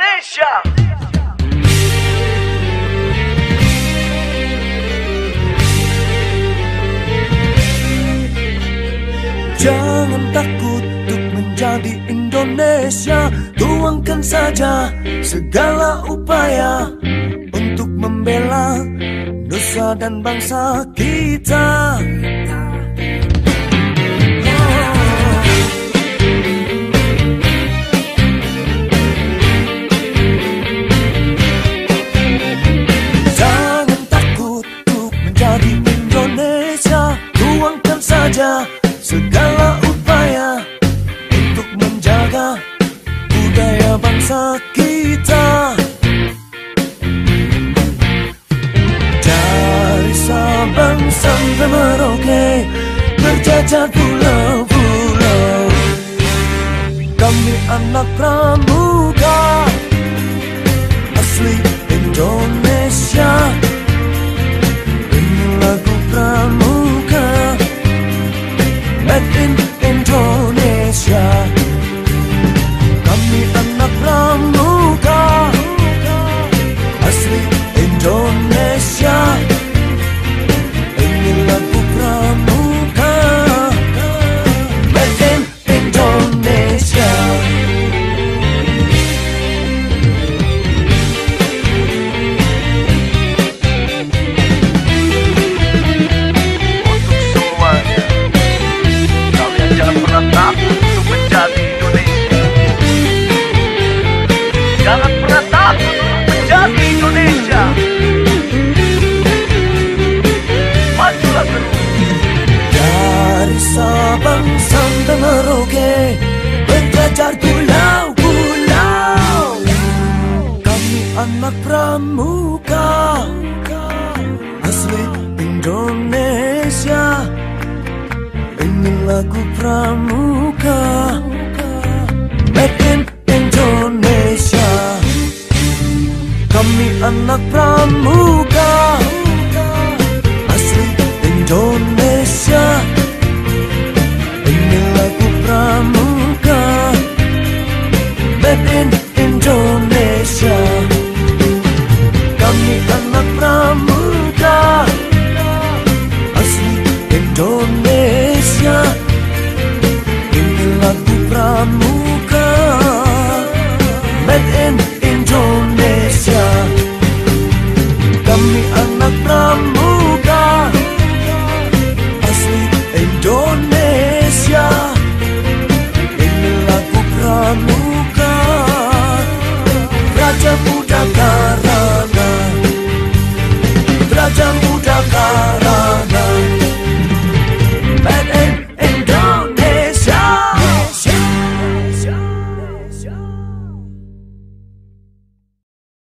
Indonesia. Jangan takut untuk menjadi Indonesia. Tuangkan saja segala upaya untuk membela nusa dan bangsa kita. Jangan takut untuk menjadi Indonesia. Tuangkan saja segala upaya untuk menjaga budaya bangsa kita. Dari Sabang sampai Merauke, berjajar pulau-pulau, kami anak pramuka asli Indonesia. Ini lagu pramuka, Made in Indonesia.